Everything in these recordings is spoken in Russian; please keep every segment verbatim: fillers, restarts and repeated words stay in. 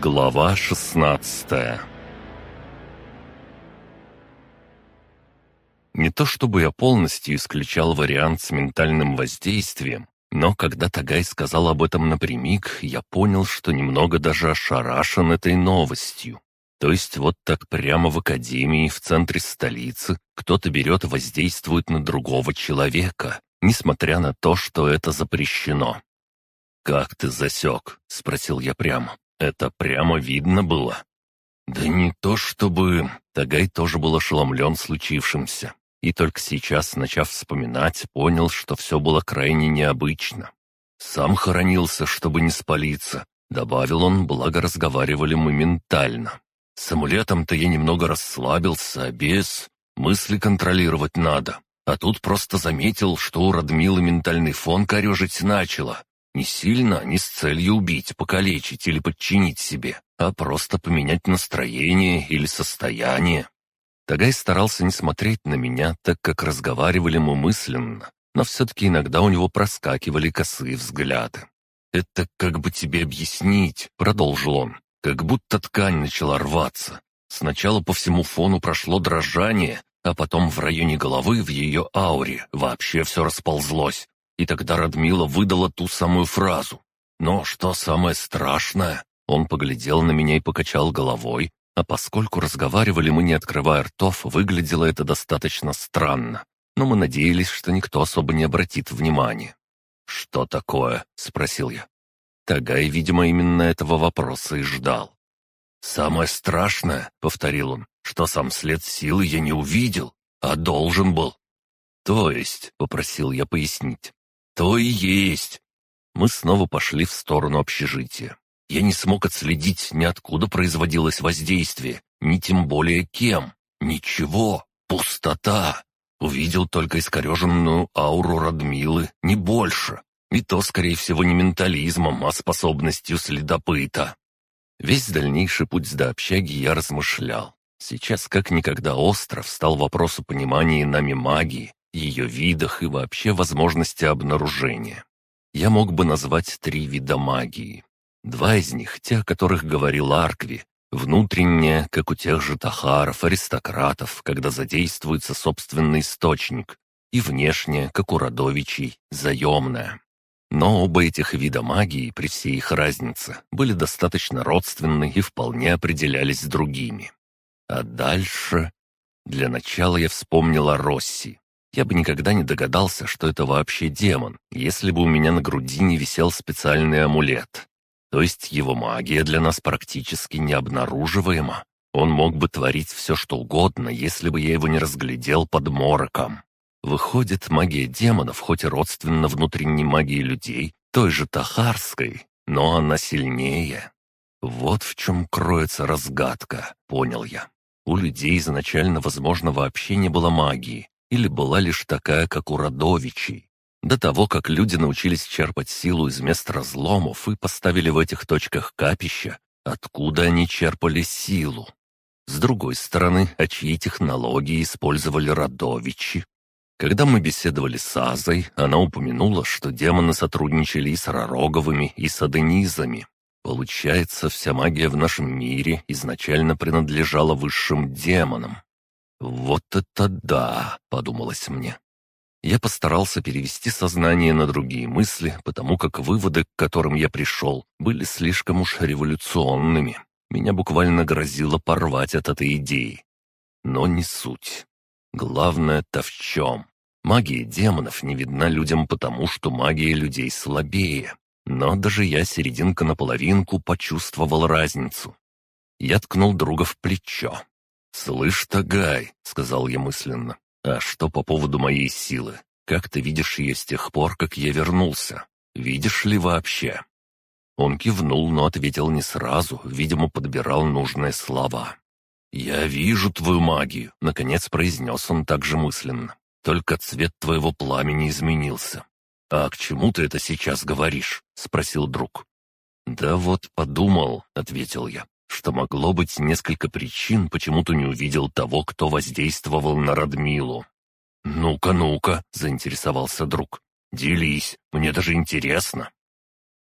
Глава шестнадцатая. Не то чтобы я полностью исключал вариант с ментальным воздействием, но когда Тагай сказал об этом напрямик, я понял, что немного даже ошарашен этой новостью. То есть вот так прямо в академии, в центре столицы, кто-то берет и воздействует на другого человека, несмотря на то, что это запрещено. «Как ты засек?» — спросил я прямо. «Это прямо видно было?» «Да не то чтобы...» Тагай тоже был ошеломлен случившимся. И только сейчас, начав вспоминать, понял, что все было крайне необычно. «Сам хоронился, чтобы не спалиться», — добавил он, благо разговаривали мы ментально. «С амулетом-то я немного расслабился, а без... мысли контролировать надо. А тут просто заметил, что у Радмилы ментальный фон корежить начало. Не сильно, не с целью убить, покалечить или подчинить себе, а просто поменять настроение или состояние». Тагай старался не смотреть на меня, так как разговаривали мы мысленно, но все-таки иногда у него проскакивали косые взгляды. «Это как бы тебе объяснить», — продолжил он, — «как будто ткань начала рваться. Сначала по всему фону прошло дрожание, а потом в районе головы, в ее ауре, вообще все расползлось. И тогда Радмила выдала ту самую фразу. Но что самое страшное?» Он поглядел на меня и покачал головой, а поскольку разговаривали мы, не открывая ртов, выглядело это достаточно странно. Но мы надеялись, что никто особо не обратит внимания. «Что такое?» — спросил я. Тагай, видимо, именно этого вопроса и ждал. «Самое страшное», — повторил он, — «что сам след силы я не увидел, а должен был». «То есть?» — попросил я пояснить. «То и есть». Мы снова пошли в сторону общежития. Я не смог отследить, ни откуда производилось воздействие, ни тем более кем. Ничего. Пустота. Увидел только искореженную ауру Радмилы, не больше. И то, скорее всего, не ментализмом, а способностью следопыта. Весь дальнейший путь до общаги я размышлял. Сейчас как никогда остро встал вопрос о понимании нами магии, ее видах и вообще возможности обнаружения. Я мог бы назвать три вида магии. Два из них, те, о которых говорил Аркви, внутренняя, как у тех же тахаров, аристократов, когда задействуется собственный источник, и внешняя, как у родовичей, заемная. Но оба этих вида магии, при всей их разнице, были достаточно родственны и вполне определялись другими. А дальше... Для начала я вспомнил о Росси. Я бы никогда не догадался, что это вообще демон, если бы у меня на груди не висел специальный амулет. То есть его магия для нас практически необнаруживаема. Он мог бы творить все, что угодно, если бы я его не разглядел под мороком. Выходит, магия демонов, хоть и родственна внутренней магии людей, той же тахарской, но она сильнее. Вот в чем кроется разгадка, понял я. У людей изначально, возможно, вообще не было магии, или была лишь такая, как у родовичей. До того, как люди научились черпать силу из мест разломов и поставили в этих точках капища, откуда они черпали силу? С другой стороны, а чьи технологии использовали родовичи? Когда мы беседовали с Азой, она упомянула, что демоны сотрудничали и с Ророговыми, и с Аденизами. Получается, вся магия в нашем мире изначально принадлежала высшим демонам. «Вот это да!» — подумалось мне. Я постарался перевести сознание на другие мысли, потому как выводы, к которым я пришел, были слишком уж революционными. Меня буквально грозило порвать от этой идеи. Но не суть. Главное-то в чем? Магия демонов не видна людям потому, что магия людей слабее. Но даже я, серединка на половинку, почувствовал разницу. Я ткнул друга в плечо. «Слышь, Тагай», — сказал я мысленно, — «а что по поводу моей силы? Как ты видишь ее с тех пор, как я вернулся? Видишь ли вообще?» Он кивнул, но ответил не сразу, видимо, подбирал нужные слова. «Я вижу твою магию», — наконец произнес он также мысленно. «Только цвет твоего пламени изменился». «А к чему ты это сейчас говоришь?» — спросил друг. «Да вот подумал», — ответил я, — «что могло быть несколько причин, почему ты не увидел того, кто воздействовал на Радмилу». «Ну-ка, ну-ка», — заинтересовался друг. «Делись, мне даже интересно».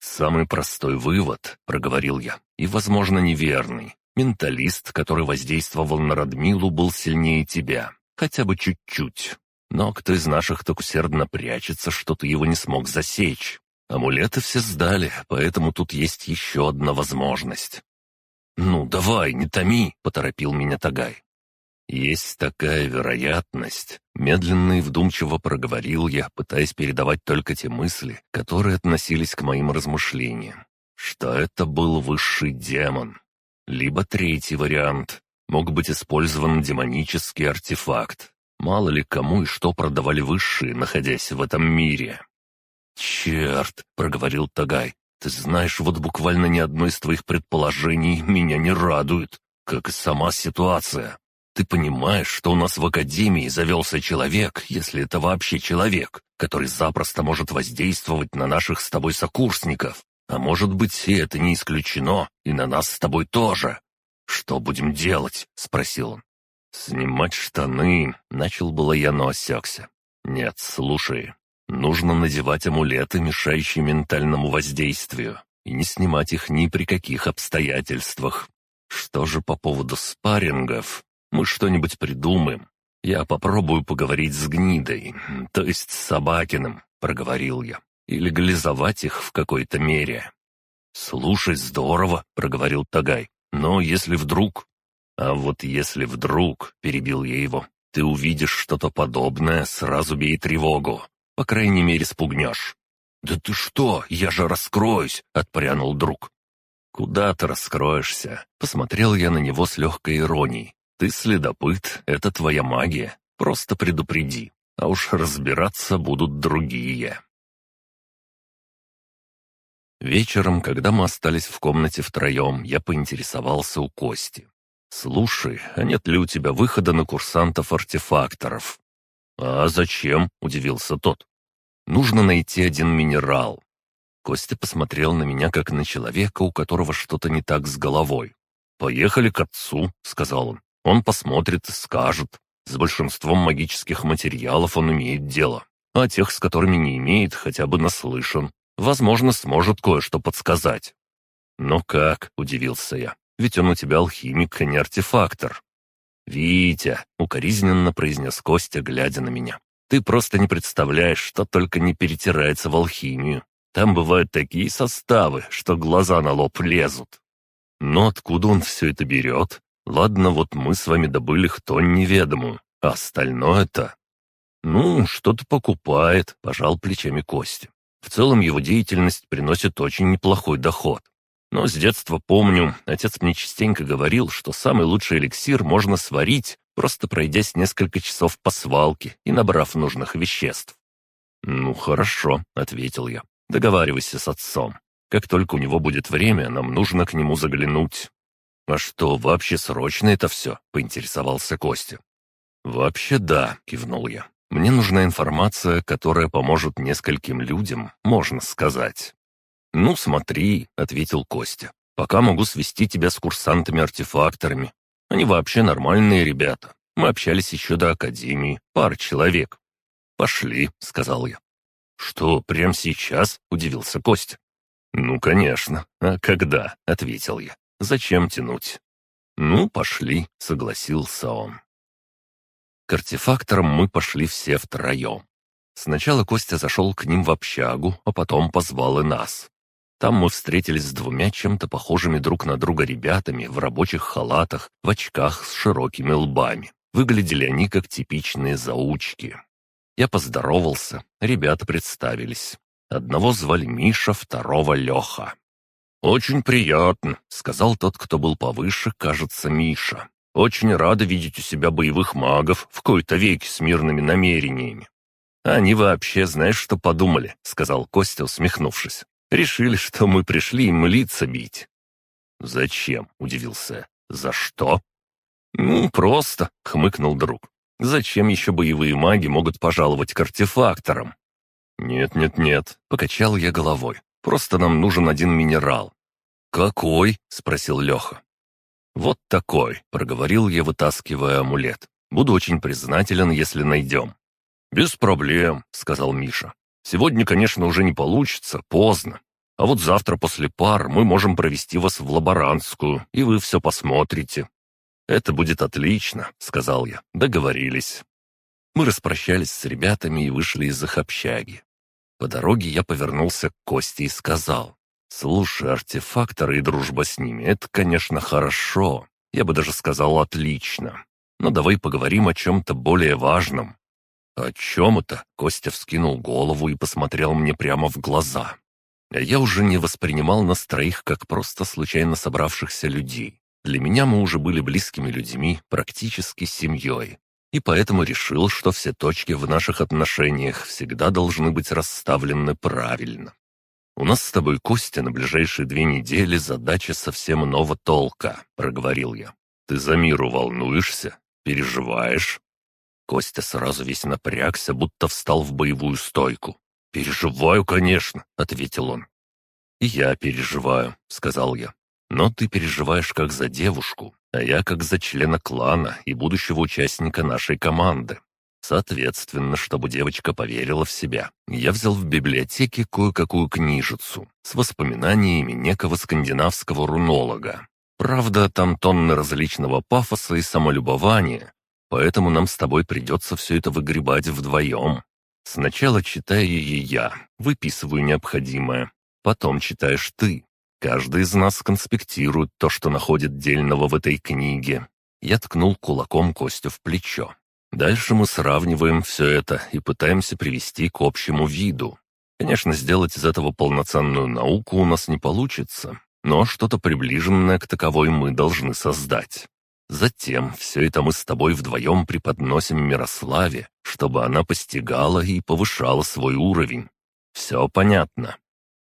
«Самый простой вывод», — проговорил я, — «и, возможно, неверный. Менталист, который воздействовал на Радмилу, был сильнее тебя. Хотя бы чуть-чуть. Но кто из наших так усердно прячется, что ты его не смог засечь? Амулеты все сдали, поэтому тут есть еще одна возможность». «Ну, давай, не томи», — поторопил меня Тагай. «Есть такая вероятность», — медленно и вдумчиво проговорил я, пытаясь передавать только те мысли, которые относились к моим размышлениям, что это был высший демон. Либо третий вариант. Мог быть использован демонический артефакт. Мало ли кому и что продавали высшие, находясь в этом мире. «Черт!» — проговорил Тагай. «Ты знаешь, вот буквально ни одно из твоих предположений меня не радует, как и сама ситуация. Ты понимаешь, что у нас в Академии завелся человек, если это вообще человек, который запросто может воздействовать на наших с тобой сокурсников. А может быть, и это не исключено, и на нас с тобой тоже. Что будем делать?» — спросил он. «Снимать штаны», — начал было я, но осекся. «Нет, слушай, нужно надевать амулеты, мешающие ментальному воздействию, и не снимать их ни при каких обстоятельствах. Что же по поводу спаррингов? Мы что-нибудь придумаем. Я попробую поговорить с гнидой, то есть с Собакиным», — проговорил я, — «и легализовать их в какой-то мере». «Слушай, здорово», — проговорил Тагай, — «но если вдруг...» «А вот если вдруг», — перебил я его, — «ты увидишь что-то подобное, сразу бей тревогу. По крайней мере, спугнешь». «Да ты что, я же раскроюсь», — отпрянул друг. «Куда ты раскроешься?» — посмотрел я на него с легкой иронией. «Ты следопыт, это твоя магия. Просто предупреди, а уж разбираться будут другие». Вечером, когда мы остались в комнате втроем, я поинтересовался у Кости. «Слушай, а нет ли у тебя выхода на курсантов-артефакторов?» «А зачем?» — удивился тот. «Нужно найти один минерал». Костя посмотрел на меня, как на человека, у которого что-то не так с головой. «Поехали к отцу», — сказал он. «Он посмотрит и скажет. С большинством магических материалов он имеет дело, а тех, с которыми не имеет, хотя бы наслышан. Возможно, сможет кое-что подсказать». «Ну как?» — удивился я. «Ведь он у тебя алхимик, а не артефактор». «Витя», — укоризненно произнес Костя, глядя на меня, — «ты просто не представляешь, что только не перетирается в алхимию. Там бывают такие составы, что глаза на лоб лезут». «Но откуда он все это берет? Ладно, вот мы с вами добыли хтонь неведомую, а остальное-то...» «Ну, что-то покупает», — пожал плечами Костя. «В целом его деятельность приносит очень неплохой доход. Но с детства помню, отец мне частенько говорил, что самый лучший эликсир можно сварить, просто пройдясь несколько часов по свалке и набрав нужных веществ». «Ну, хорошо», — ответил я. «Договаривайся с отцом. Как только у него будет время, нам нужно к нему заглянуть». «А что, вообще срочно это все?» — поинтересовался Костя. «Вообще да», — кивнул я. «Мне нужна информация, которая поможет нескольким людям, можно сказать». «Ну, смотри», — ответил Костя. «Пока могу свести тебя с курсантами-артефакторами. Они вообще нормальные ребята. Мы общались еще до академии, пара человек». «Пошли», — сказал я. «Что, прямо сейчас?» — удивился Костя. «Ну, конечно. А когда?» — ответил я. «Зачем тянуть?» «Ну, пошли», — согласился он. К артефакторам мы пошли все втроем. Сначала Костя зашел к ним в общагу, а потом позвал и нас. Там мы встретились с двумя чем-то похожими друг на друга ребятами в рабочих халатах, в очках с широкими лбами. Выглядели они как типичные заучки. Я поздоровался, ребята представились. Одного звали Миша, второго Леха. «Очень приятно», — сказал тот, кто был повыше, кажется, Миша. «Очень рада видеть у себя боевых магов в кои-то веки с мирными намерениями». «Они вообще, знаешь, что подумали?» — сказал Костя, усмехнувшись. «Решили, что мы пришли им лица бить». «Зачем?» — удивился я. «За что?» «Ну, просто», — хмыкнул друг. «Зачем еще боевые маги могут пожаловать к артефакторам?» «Нет-нет-нет», — покачал я головой. «Просто нам нужен один минерал». «Какой?» — спросил Леха. «Вот такой», — проговорил я, вытаскивая амулет. «Буду очень признателен, если найдем». «Без проблем», — сказал Миша. «Сегодня, конечно, уже не получится, поздно. А вот завтра после пар мы можем провести вас в лаборантскую, и вы все посмотрите». «Это будет отлично», — сказал я. «Договорились». Мы распрощались с ребятами и вышли из их общаги. По дороге я повернулся к Косте и сказал: «Слушай, артефакторы и дружба с ними — это, конечно, хорошо. Я бы даже сказал, отлично. Но давай поговорим о чем-то более важном». «О чем это?» — Костя вскинул голову и посмотрел мне прямо в глаза. А я уже не воспринимал нас троих как просто случайно собравшихся людей. Для меня мы уже были близкими людьми, практически семьей. И поэтому решил, что все точки в наших отношениях всегда должны быть расставлены правильно. «У нас с тобой, Костя, на ближайшие две недели задача совсем иного толка», — проговорил я. «Ты за Миру волнуешься? Переживаешь?» Костя сразу весь напрягся, будто встал в боевую стойку. «Переживаю, конечно», — ответил он. «И я переживаю», — сказал я. «Но ты переживаешь как за девушку, а я как за члена клана и будущего участника нашей команды. Соответственно, чтобы девочка поверила в себя, я взял в библиотеке кое-какую книжицу с воспоминаниями некого скандинавского рунолога. Правда, там тонны различного пафоса и самолюбования, поэтому нам с тобой придется все это выгребать вдвоем. Сначала читаю ее я, выписываю необходимое, потом читаешь ты. Каждый из нас конспектирует то, что находит дельного в этой книге». Я ткнул кулаком Костю в плечо. «Дальше мы сравниваем все это и пытаемся привести к общему виду. Конечно, сделать из этого полноценную науку у нас не получится, но что-то приближенное к таковой мы должны создать. Затем все это мы с тобой вдвоем преподносим Мирославе, чтобы она постигала и повышала свой уровень. Все понятно?»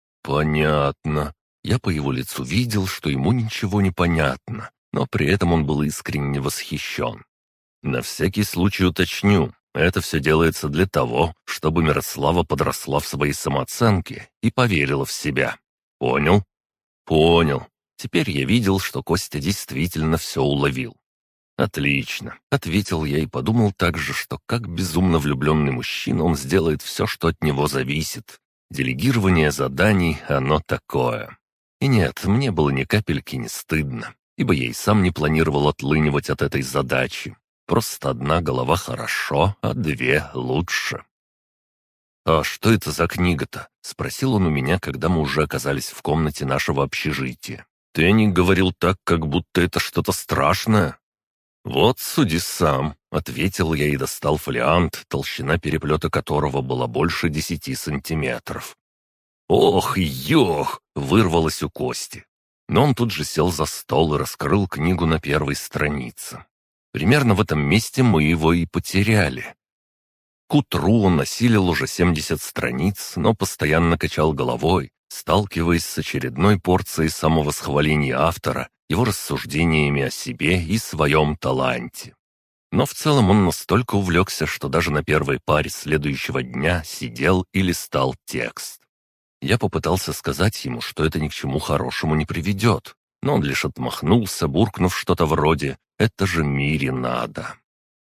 «Понятно». Я по его лицу видел, что ему ничего не понятно, но при этом он был искренне восхищен. «На всякий случай уточню, это все делается для того, чтобы Мирослава подросла в своей самооценке и поверила в себя. Понял?» «Понял». Теперь я видел, что Костя действительно все уловил. «Отлично», — ответил я и подумал также, что как безумно влюбленный мужчина он сделает все, что от него зависит. Делегирование заданий — оно такое. И нет, мне было ни капельки не стыдно, ибо я и сам не планировал отлынивать от этой задачи. Просто одна голова хорошо, а две лучше. «А что это за книга-то?» — спросил он у меня, когда мы уже оказались в комнате нашего общежития. «Ты о ней говорил так, как будто это что-то страшное». «Вот суди сам», — ответил я и достал фолиант, толщина переплета которого была больше десяти сантиметров. «Ох, ёх!» — вырвалось у Кости. Но он тут же сел за стол и раскрыл книгу на первой странице. Примерно в этом месте мы его и потеряли. К утру он осилил уже семьдесят страниц, но постоянно качал головой, сталкиваясь с очередной порцией самовосхваления автора, его рассуждениями о себе и своем таланте. Но в целом он настолько увлекся, что даже на первой паре следующего дня сидел и листал текст. Я попытался сказать ему, что это ни к чему хорошему не приведет, но он лишь отмахнулся, буркнув что-то вроде «это же Мире надо».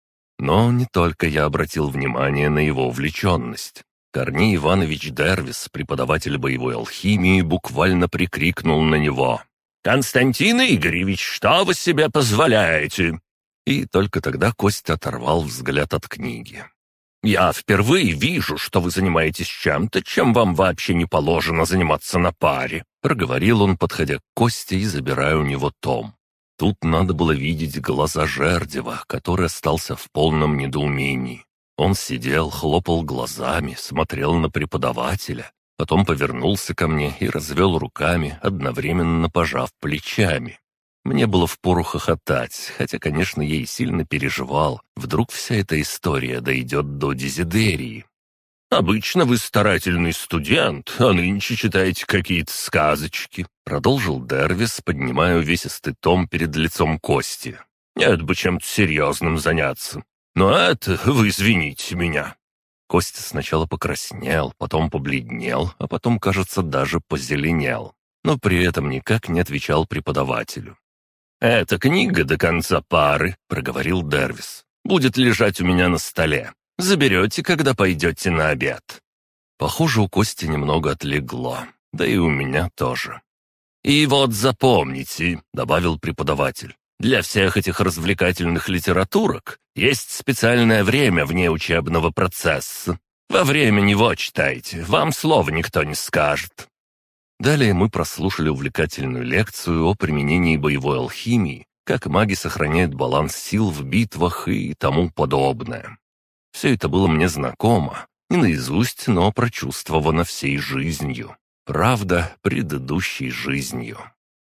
Но не только я обратил внимание на его увлеченность. Корней Иванович Дервис, преподаватель боевой алхимии, буквально прикрикнул на него: «Константин Игоревич, что вы себе позволяете?» И только тогда Костя оторвал взгляд от книги. «Я впервые вижу, что вы занимаетесь чем-то, чем вам вообще не положено заниматься на паре», — проговорил он, подходя к Косте и забирая у него том. Тут надо было видеть глаза Жердева, который остался в полном недоумении. Он сидел, хлопал глазами, смотрел на преподавателя, потом повернулся ко мне и развел руками, одновременно пожав плечами. Мне было впору хохотать, хотя, конечно, я и сильно переживал. Вдруг вся эта история дойдет до Дезидерии. «Обычно вы старательный студент, а нынче читаете какие-то сказочки», — продолжил Дервис, поднимая увесистый том перед лицом Кости. «Нет бы чем-то серьезным заняться. Но это, вы извините меня». Костя сначала покраснел, потом побледнел, а потом, кажется, даже позеленел, но при этом никак не отвечал преподавателю. «Эта книга до конца пары», — проговорил Дервис, — «будет лежать у меня на столе. Заберете, когда пойдете на обед». Похоже, у Кости немного отлегло. Да и у меня тоже. «И вот запомните», — добавил преподаватель, «для всех этих развлекательных литературок есть специальное время вне учебного процесса. Во время него читайте, вам слова никто не скажет». Далее мы прослушали увлекательную лекцию о применении боевой алхимии, как маги сохраняют баланс сил в битвах и тому подобное. Все это было мне знакомо, не наизусть, но прочувствовано всей жизнью. Правда, предыдущей жизнью.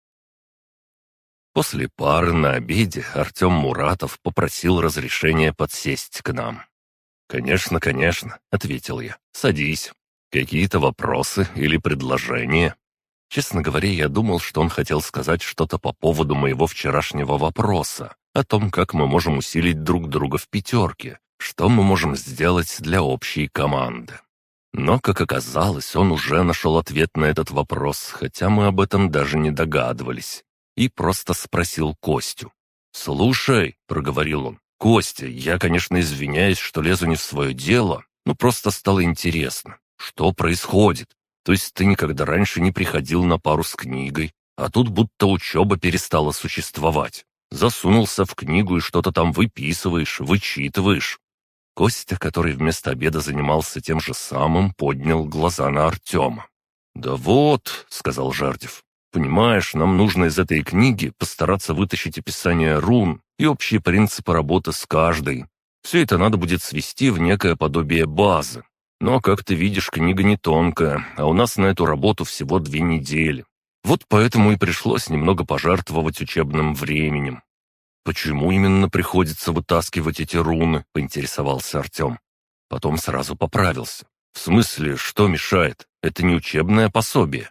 После пары на обеде Артем Муратов попросил разрешения подсесть к нам. «Конечно, конечно», — ответил я. «Садись. Какие-то вопросы или предложения?» Честно говоря, я думал, что он хотел сказать что-то по поводу моего вчерашнего вопроса, о том, как мы можем усилить друг друга в пятерке, что мы можем сделать для общей команды. Но, как оказалось, он уже нашел ответ на этот вопрос, хотя мы об этом даже не догадывались, и просто спросил Костю. «Слушай», — проговорил он, — «Костя, я, конечно, извиняюсь, что лезу не в свое дело, но просто стало интересно, что происходит? То есть ты никогда раньше не приходил на пару с книгой, а тут будто учеба перестала существовать. Засунулся в книгу и что-то там выписываешь, вычитываешь». Костя, который вместо обеда занимался тем же самым, поднял глаза на Артема. «Да вот», — сказал Жардев, — «понимаешь, нам нужно из этой книги постараться вытащить описание рун и общие принципы работы с каждой. Все это надо будет свести в некое подобие базы. Но, как ты видишь, книга не тонкая, а у нас на эту работу всего две недели. Вот поэтому и пришлось немного пожертвовать учебным временем». «Почему именно приходится вытаскивать эти руны?» — поинтересовался Артем. Потом сразу поправился. «В смысле, что мешает? Это не учебное пособие».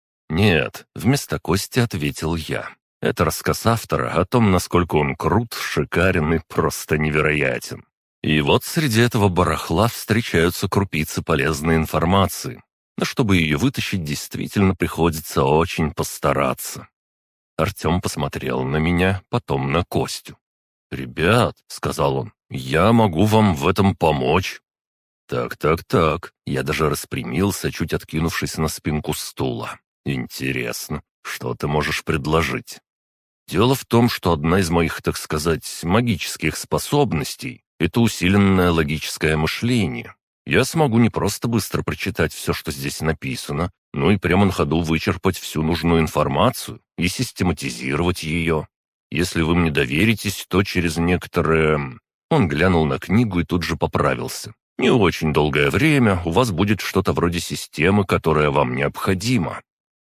«Нет», — вместо Кости ответил я. «Это рассказ автора о том, насколько он крут, шикарен и просто невероятен. И вот среди этого барахла встречаются крупицы полезной информации. Но чтобы ее вытащить, действительно приходится очень постараться». Артем посмотрел на меня, потом на Костю. «Ребят», — сказал он, — «я могу вам в этом помочь». «Так, так, так». Я даже распрямился, чуть откинувшись на спинку стула. «Интересно, что ты можешь предложить?» «Дело в том, что одна из моих, так сказать, магических способностей — это усиленное логическое мышление. Я смогу не просто быстро прочитать все, что здесь написано, но и прямо на ходу вычерпать всю нужную информацию и систематизировать ее. Если вы мне доверитесь, то через некоторое...» Он глянул на книгу и тут же поправился. «Не очень долгое время у вас будет что-то вроде системы, которая вам необходима».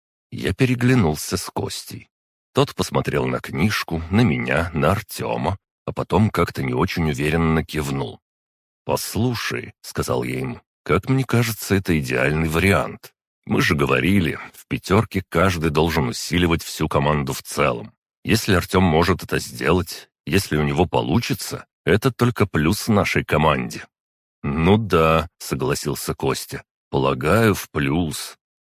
Я переглянулся с Костей. Тот посмотрел на книжку, на меня, на Артема, а потом как-то не очень уверенно кивнул. «Послушай», — сказал я ему, — «как мне кажется, это идеальный вариант. Мы же говорили, в пятерке каждый должен усиливать всю команду в целом. Если Артем может это сделать, если у него получится, это только плюс нашей команде». «Ну да», — согласился Костя, — «полагаю, в плюс».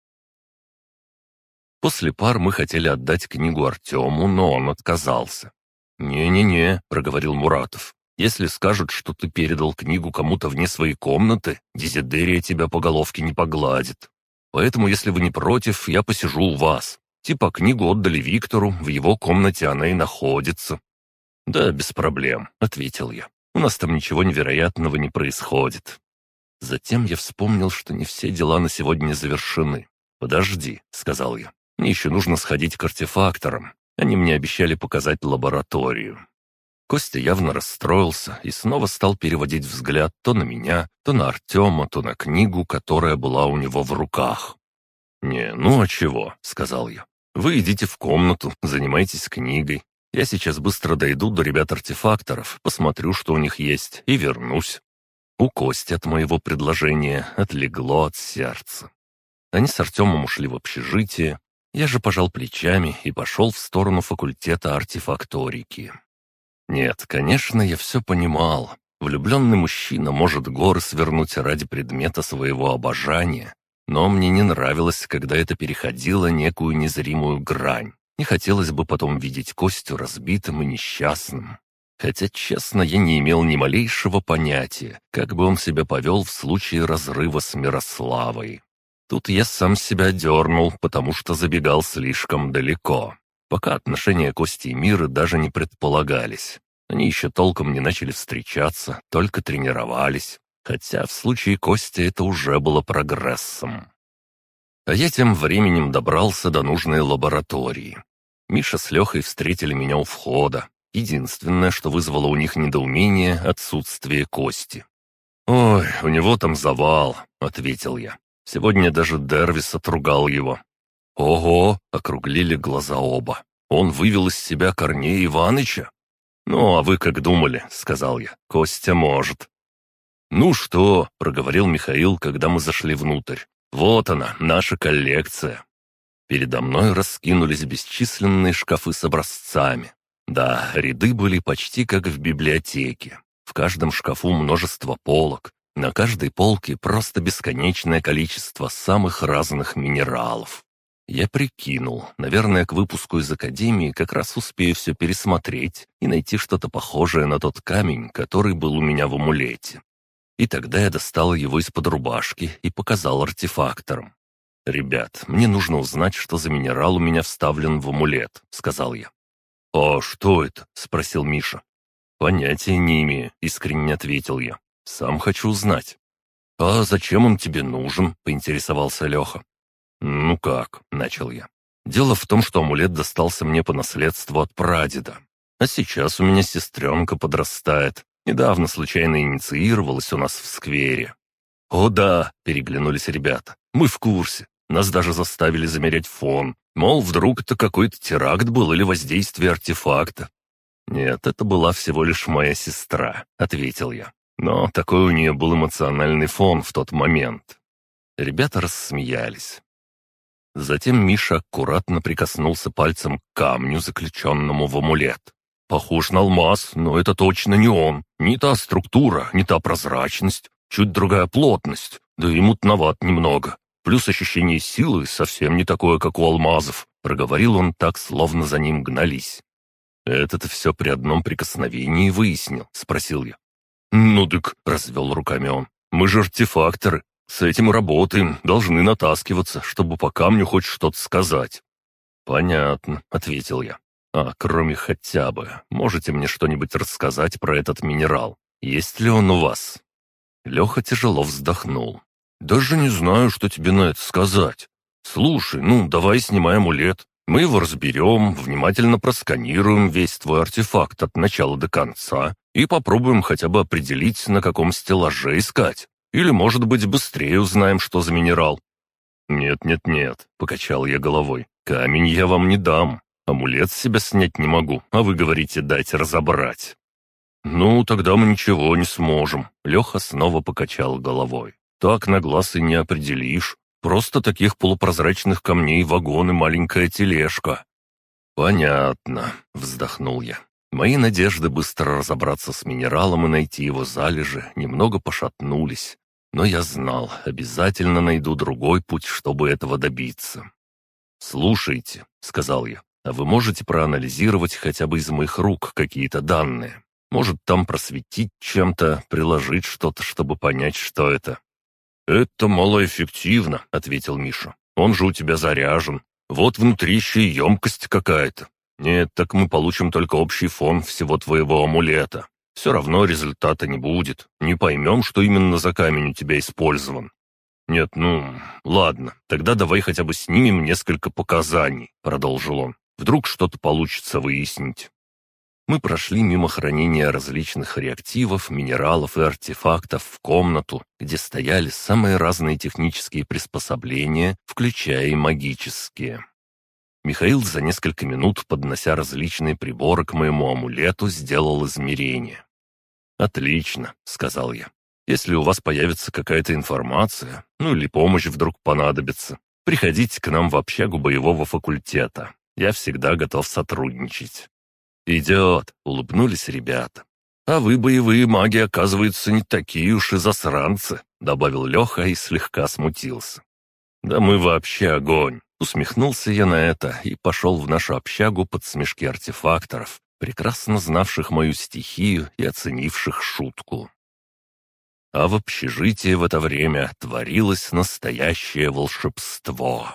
После пар мы хотели отдать книгу Артему, но он отказался. «Не-не-не», — проговорил Муратов. «Если скажут, что ты передал книгу кому-то вне своей комнаты, Дезидерия тебя по головке не погладит. Поэтому, если вы не против, я посижу у вас. Типа книгу отдали Виктору, в его комнате она и находится». «Да, без проблем», — ответил я. «У нас там ничего невероятного не происходит». Затем я вспомнил, что не все дела на сегодня завершены. «Подожди», — сказал я. «Мне еще нужно сходить к артефакторам. Они мне обещали показать лабораторию». Костя явно расстроился и снова стал переводить взгляд то на меня, то на Артема, то на книгу, которая была у него в руках. «Не, ну а чего?» — сказал я. «Вы идите в комнату, занимайтесь книгой. Я сейчас быстро дойду до ребят-артефакторов, посмотрю, что у них есть, и вернусь». У Кости от моего предложения отлегло от сердца. Они с Артемом ушли в общежитие. Я же пожал плечами и пошел в сторону факультета артефакторики. Нет, конечно, я все понимал. Влюбленный мужчина может горы свернуть ради предмета своего обожания. Но мне не нравилось, когда это переходило некую незримую грань. Не хотелось бы потом видеть Костю разбитым и несчастным. Хотя, честно, я не имел ни малейшего понятия, как бы он себя повел в случае разрыва с Мирославой. Тут я сам себя дернул, потому что забегал слишком далеко. Пока отношения Кости и Миры даже не предполагались. Они еще толком не начали встречаться, только тренировались. Хотя в случае Кости это уже было прогрессом. А я тем временем добрался до нужной лаборатории. Миша с Лехой встретили меня у входа. Единственное, что вызвало у них недоумение — отсутствие Кости. «Ой, у него там завал», — ответил я. «Сегодня даже Дервис отругал его». «Ого!» — округлили глаза оба. «Он вывел из себя Корнея Иваныча?» «Ну, а вы как думали?» — сказал я. «Костя может». «Ну что?» — проговорил Михаил, когда мы зашли внутрь. «Вот она, наша коллекция». Передо мной раскинулись бесчисленные шкафы с образцами. Да, ряды были почти как в библиотеке. В каждом шкафу множество полок. На каждой полке просто бесконечное количество самых разных минералов. Я прикинул, наверное, к выпуску из академии как раз успею все пересмотреть и найти что-то похожее на тот камень, который был у меня в амулете. И тогда я достал его из-под рубашки и показал артефакторам. «Ребят, мне нужно узнать, что за минерал у меня вставлен в амулет», — сказал я. «А что это?» — спросил Миша. «Понятия не имею», — искренне ответил я. «Сам хочу узнать». «А зачем он тебе нужен?» — поинтересовался Леха. «Ну как?» — начал я. «Дело в том, что амулет достался мне по наследству от прадеда. А сейчас у меня сестренка подрастает. Недавно случайно инициировалась у нас в сквере». «О да!» — переглянулись ребята. «Мы в курсе. Нас даже заставили замерять фон. Мол, вдруг это какой-то теракт был или воздействие артефакта». «Нет, это была всего лишь моя сестра», — ответил я. «Но такой у нее был эмоциональный фон в тот момент». Ребята рассмеялись. Затем Миша аккуратно прикоснулся пальцем к камню, заключенному в амулет. «Похож на алмаз, но это точно не он. Не та структура, не та прозрачность, чуть другая плотность, да и мутноват немного. Плюс ощущение силы совсем не такое, как у алмазов», — проговорил он так, словно за ним гнались. «Это ты все при одном прикосновении выяснил?» — спросил я. «Ну дык», — развел руками он, — «мы же артефакторы. С этим работаем, должны натаскиваться, чтобы по камню хоть что-то сказать». «Понятно», — ответил я. «А кроме хотя бы, можете мне что-нибудь рассказать про этот минерал? Есть ли он у вас?» Леха тяжело вздохнул. «Даже не знаю, что тебе на это сказать. Слушай, ну, давай снимай амулет. Мы его разберем, внимательно просканируем весь твой артефакт от начала до конца и попробуем хотя бы определить, на каком стеллаже искать. Или, может быть, быстрее узнаем, что за минерал». «Нет-нет-нет», — покачал я головой, — «камень я вам не дам. Амулет с себя снять не могу, а вы говорите дать разобрать». «Ну, тогда мы ничего не сможем», — Леха снова покачал головой. «Так на глаз и не определишь. Просто таких полупрозрачных камней вагон и маленькая тележка». «Понятно», — вздохнул я. Мои надежды быстро разобраться с минералом и найти его залежи немного пошатнулись. Но я знал, обязательно найду другой путь, чтобы этого добиться. «Слушайте», — сказал я, — «а вы можете проанализировать хотя бы из моих рук какие-то данные? Может, там просветить чем-то, приложить что-то, чтобы понять, что это?» «Это малоэффективно», — ответил Миша. «Он же у тебя заряжен. Вот внутри еще и емкость какая-то. Нет, так мы получим только общий фон всего твоего амулета. Все равно результата не будет. Не поймем, что именно за камень у тебя использован». «Нет, ну, ладно, тогда давай хотя бы снимем несколько показаний», — продолжил он. «Вдруг что-то получится выяснить». Мы прошли мимо хранения различных реактивов, минералов и артефактов в комнату, где стояли самые разные технические приспособления, включая и магические. Михаил за несколько минут, поднося различные приборы к моему амулету, сделал измерение. «Отлично», — сказал я. «Если у вас появится какая-то информация, ну или помощь вдруг понадобится, приходите к нам в общагу боевого факультета. Я всегда готов сотрудничать». «Идет», — улыбнулись ребята. «А вы, боевые маги, оказывается, не такие уж и засранцы», — добавил Леха и слегка смутился. «Да мы вообще огонь», — усмехнулся я на это и пошел в нашу общагу под смешки артефакторов, прекрасно знавших мою стихию и оценивших шутку. А в общежитии в это время творилось настоящее волшебство.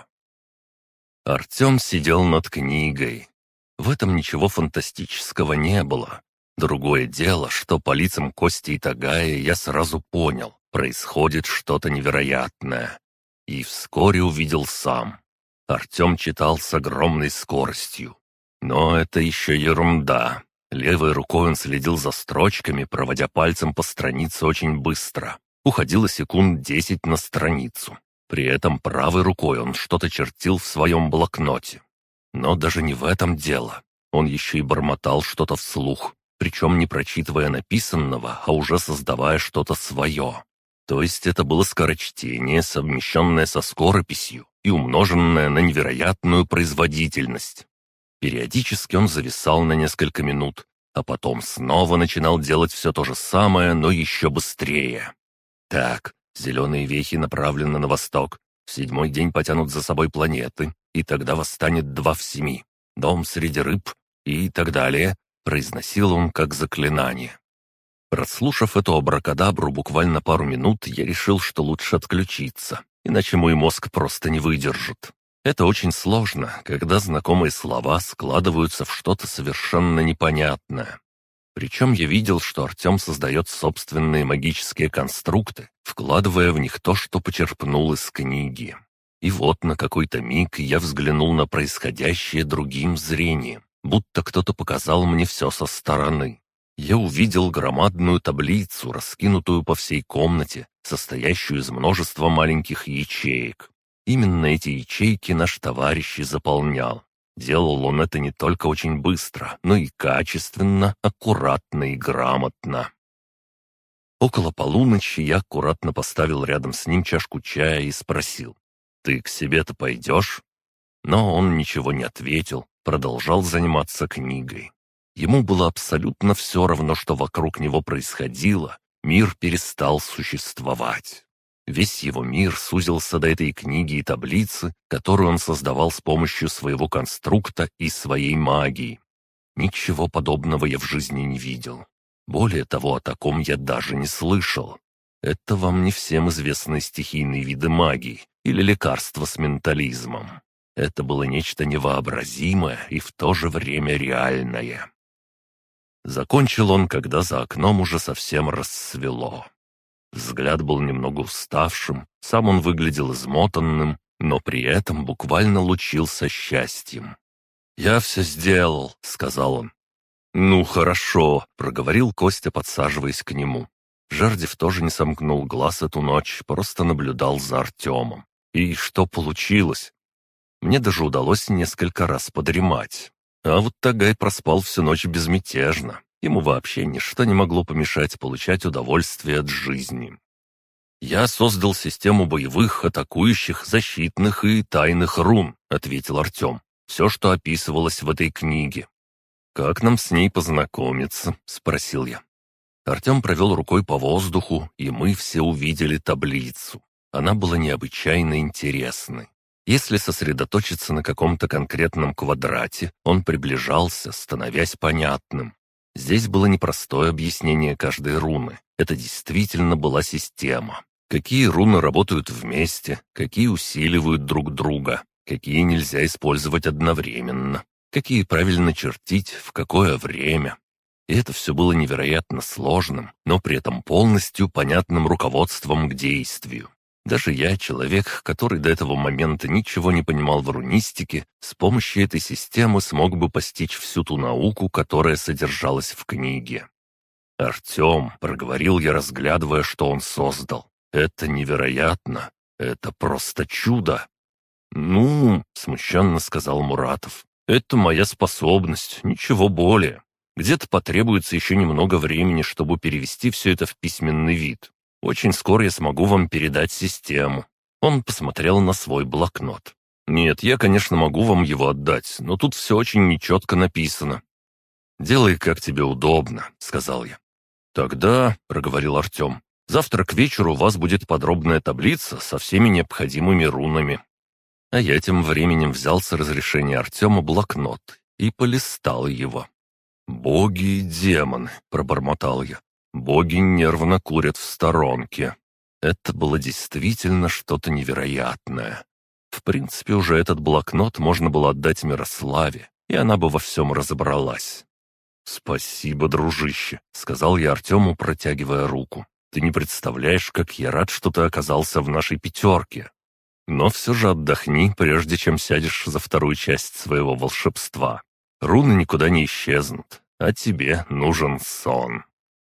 Артем сидел над книгой. В этом ничего фантастического не было. Другое дело, что по лицам Кости и Тагая я сразу понял, происходит что-то невероятное. И вскоре увидел сам. Артем читал с огромной скоростью. Но это еще ерунда. Левой рукой он следил за строчками, проводя пальцем по странице очень быстро. Уходило секунд десять на страницу. При этом правой рукой он что-то чертил в своем блокноте. Но даже не в этом дело. Он еще и бормотал что-то вслух, причем не прочитывая написанного, а уже создавая что-то свое. То есть это было скорочтение, совмещенное со скорописью и умноженное на невероятную производительность. Периодически он зависал на несколько минут, а потом снова начинал делать все то же самое, но еще быстрее. Так, зеленые вехи направлены на восток, в седьмой день потянут за собой планеты, и тогда восстанет два в семи, дом среди рыб и так далее, произносил он как заклинание. Прослушав эту абракадабру буквально пару минут, я решил, что лучше отключиться, иначе мой мозг просто не выдержит. Это очень сложно, когда знакомые слова складываются в что-то совершенно непонятное. Причем я видел, что Артем создает собственные магические конструкты, вкладывая в них то, что почерпнул из книги. И вот на какой-то миг я взглянул на происходящее другим зрением, будто кто-то показал мне все со стороны. Я увидел громадную таблицу, раскинутую по всей комнате, состоящую из множества маленьких ячеек. Именно эти ячейки наш товарищ и заполнял. Делал он это не только очень быстро, но и качественно, аккуратно и грамотно. Около полуночи я аккуратно поставил рядом с ним чашку чая и спросил: «Ты к себе-то пойдешь?» Но он ничего не ответил, продолжал заниматься книгой. Ему было абсолютно все равно, что вокруг него происходило, мир перестал существовать. Весь его мир сузился до этой книги и таблицы, которую он создавал с помощью своего конструкта и своей магии. Ничего подобного я в жизни не видел. Более того, о таком я даже не слышал. Это вам не всем известные стихийные виды магии или лекарства с ментализмом. Это было нечто невообразимое и в то же время реальное. Закончил он, когда за окном уже совсем рассвело. Взгляд был немного уставшим, сам он выглядел измотанным, но при этом буквально лучился счастьем. «Я все сделал», — сказал он. «Ну, хорошо», — проговорил Костя, подсаживаясь к нему. Жердев тоже не сомкнул глаз эту ночь, просто наблюдал за Артемом. И что получилось? Мне даже удалось несколько раз подремать. А вот Тагай проспал всю ночь безмятежно. Ему вообще ничто не могло помешать получать удовольствие от жизни. «Я создал систему боевых, атакующих, защитных и тайных рун», — ответил Артем. «Все, что описывалось в этой книге». «Как нам с ней познакомиться?» — спросил я. Артем провел рукой по воздуху, и мы все увидели таблицу. Она была необычайно интересной. Если сосредоточиться на каком-то конкретном квадрате, он приближался, становясь понятным. Здесь было непростое объяснение каждой руны. Это действительно была система. Какие руны работают вместе, какие усиливают друг друга, какие нельзя использовать одновременно, какие правильно чертить, в какое время. И это все было невероятно сложным, но при этом полностью понятным руководством к действию. Даже я, человек, который до этого момента ничего не понимал в рунистике, с помощью этой системы смог бы постичь всю ту науку, которая содержалась в книге. «Артем», — проговорил я, разглядывая, что он создал, — «это невероятно, это просто чудо». «Ну», — смущенно сказал Муратов, — «это моя способность, ничего более. Где-то потребуется еще немного времени, чтобы перевести все это в письменный вид. Очень скоро я смогу вам передать систему». Он посмотрел на свой блокнот. «Нет, я, конечно, могу вам его отдать, но тут все очень нечетко написано». «Делай, как тебе удобно», — сказал я. «Тогда», — проговорил Артем, — «завтра к вечеру у вас будет подробная таблица со всеми необходимыми рунами». А я тем временем взял с разрешения Артема блокнот и полистал его. «Боги и демоны», — пробормотал я. Боги нервно курят в сторонке. Это было действительно что-то невероятное. В принципе, уже этот блокнот можно было отдать Мирославе, и она бы во всем разобралась. «Спасибо, дружище», — сказал я Артему, протягивая руку. «Ты не представляешь, как я рад, что ты оказался в нашей пятерке. Но все же отдохни, прежде чем сядешь за вторую часть своего волшебства. Руны никуда не исчезнут, а тебе нужен сон».